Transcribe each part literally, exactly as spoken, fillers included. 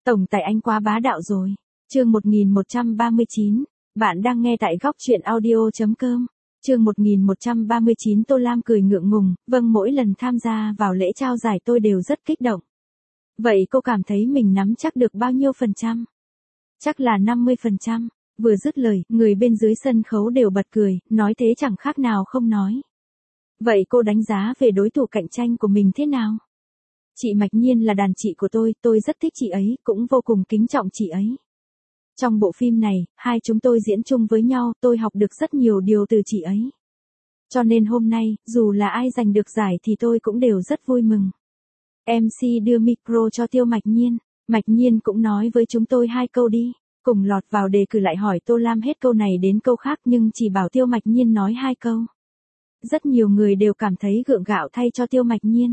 Tổng tài anh quá bá đạo rồi. Chương một nghìn một trăm ba mươi chín, bạn đang nghe tại góc truyện audio chấm com. Chương một nghìn một trăm ba mươi chín Tô Lam cười ngượng ngùng, vâng mỗi lần tham gia vào lễ trao giải tôi đều rất kích động. Vậy cô cảm thấy mình nắm chắc được bao nhiêu phần trăm? Chắc là năm mươi phần trăm. Vừa dứt lời, người bên dưới sân khấu đều bật cười, nói thế chẳng khác nào không nói. Vậy cô đánh giá về đối thủ cạnh tranh của mình thế nào? Chị Mạch Nhiên là đàn chị của tôi, tôi rất thích chị ấy, cũng vô cùng kính trọng chị ấy. Trong bộ phim này, hai chúng tôi diễn chung với nhau, tôi học được rất nhiều điều từ chị ấy. Cho nên hôm nay, dù là ai giành được giải thì tôi cũng đều rất vui mừng. em xê đưa micro cho Tiêu Mạch Nhiên. Mạch Nhiên cũng nói với chúng tôi hai câu đi. Cùng lọt vào đề cử lại hỏi Tô Lam hết câu này đến câu khác nhưng chỉ bảo Tiêu Mạch Nhiên nói hai câu. Rất nhiều người đều cảm thấy gượng gạo thay cho Tiêu Mạch Nhiên.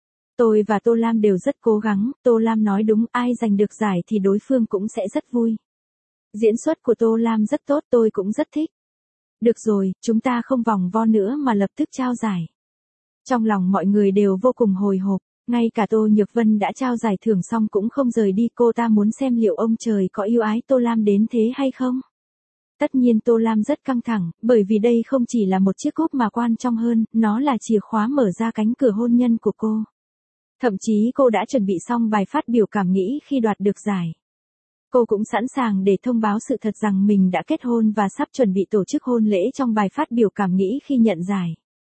Tôi và Tô Lam đều rất cố gắng, Tô Lam nói đúng, ai giành được giải thì đối phương cũng sẽ rất vui. Diễn xuất của Tô Lam rất tốt, tôi cũng rất thích. Được rồi, chúng ta không vòng vo nữa mà lập tức trao giải. Trong lòng mọi người đều vô cùng hồi hộp, ngay cả Tô Nhược Vân đã trao giải thưởng xong cũng không rời đi, cô ta muốn xem liệu ông trời có yêu ái Tô Lam đến thế hay không. Tất nhiên Tô Lam rất căng thẳng, bởi vì đây không chỉ là một chiếc cúp mà quan trọng hơn, nó là chìa khóa mở ra cánh cửa hôn nhân của cô. Thậm chí cô đã chuẩn bị xong bài phát biểu cảm nghĩ khi đoạt được giải. Cô cũng sẵn sàng để thông báo sự thật rằng mình đã kết hôn và sắp chuẩn bị tổ chức hôn lễ trong bài phát biểu cảm nghĩ khi nhận giải.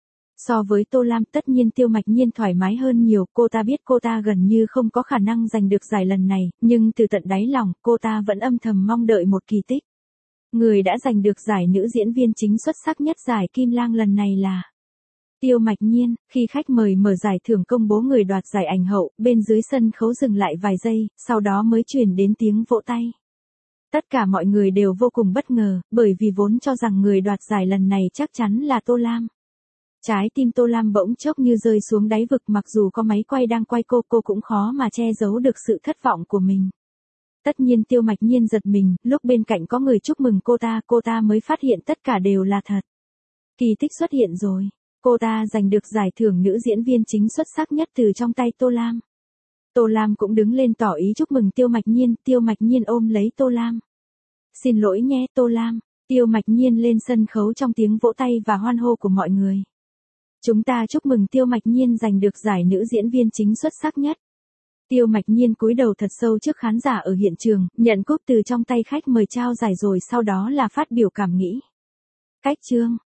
So với Tô Lam, tất nhiên Tiêu Mạch Nhiên thoải mái hơn nhiều, cô ta biết cô ta gần như không có khả năng giành được giải lần này, nhưng từ tận đáy lòng, cô ta vẫn âm thầm mong đợi một kỳ tích. Người đã giành được giải nữ diễn viên chính xuất sắc nhất giải Kim Lang lần này là Tiêu Mạch Nhiên. Khi khách mời mở giải thưởng công bố người đoạt giải ảnh hậu, bên dưới sân khấu dừng lại vài giây, sau đó mới truyền đến tiếng vỗ tay. Tất cả mọi người đều vô cùng bất ngờ, bởi vì vốn cho rằng người đoạt giải lần này chắc chắn là Tô Lam. Trái tim Tô Lam bỗng chốc như rơi xuống đáy vực, mặc dù có máy quay đang quay cô, cô cũng khó mà che giấu được sự thất vọng của mình. Tất nhiên Tiêu Mạch Nhiên giật mình, lúc bên cạnh có người chúc mừng cô ta, cô ta mới phát hiện tất cả đều là thật. Kỳ tích xuất hiện rồi. Cô ta giành được giải thưởng nữ diễn viên chính xuất sắc nhất từ trong tay Tô Lam. Tô Lam cũng đứng lên tỏ ý chúc mừng Tiêu Mạch Nhiên, Tiêu Mạch Nhiên ôm lấy Tô Lam. Xin lỗi nhé Tô Lam. Tiêu Mạch Nhiên lên sân khấu trong tiếng vỗ tay và hoan hô của mọi người. Chúng ta chúc mừng Tiêu Mạch Nhiên giành được giải nữ diễn viên chính xuất sắc nhất. Tiêu Mạch Nhiên cúi đầu thật sâu trước khán giả ở hiện trường, nhận cúp từ trong tay khách mời trao giải rồi sau đó là phát biểu cảm nghĩ. Cách chương.